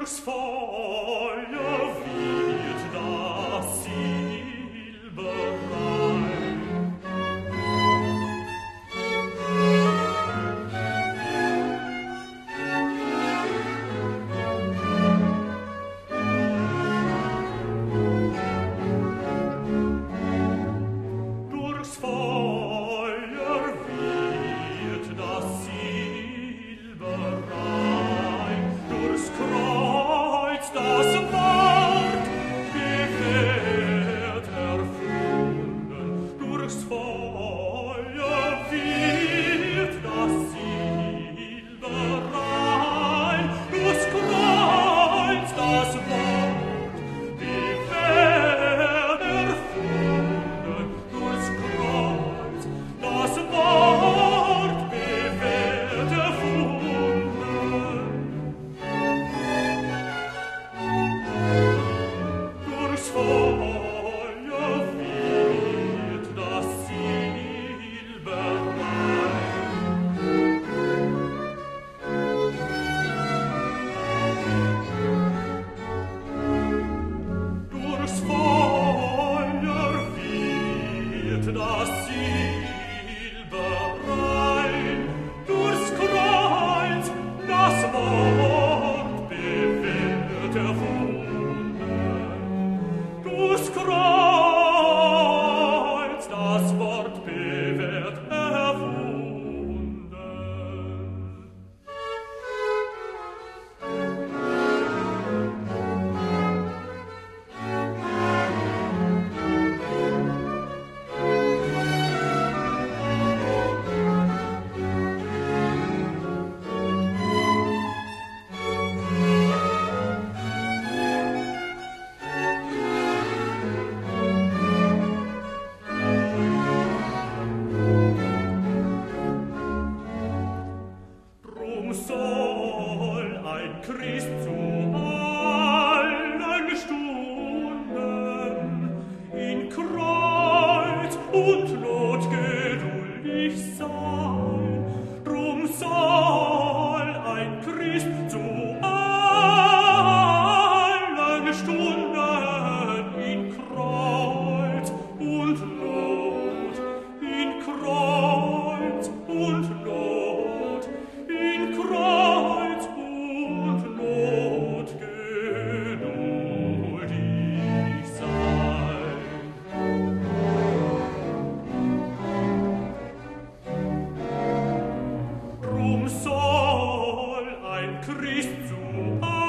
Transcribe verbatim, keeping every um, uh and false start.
durchs Feuer wird das Silberrein. Durchs Feuer wird das Silberrein, durchs Kreuz das Wort bewährt erfunden. Durchs Feuer wird das Silberrein, durchs Kreuz das Wort bewährt erfunden. Durchs Kreuz das Wort bewährt erfunden. Durchs Feuer wird das Silberrein. Durchs Feuer wird das Silberrein, durchs Kreuz das Wort bewährt erfunden. Durchs Kreuz das Wort bewährt erfunden. Drum soll ein Christ zu allen Stunden in Kreuz und Not geduldig sein. Drum soll ein Christ zu allen Stunden in Kreuz und Not, in Kreuz und Not, in Kreuz und Not geduldig sein. Drum soll ein Christ zu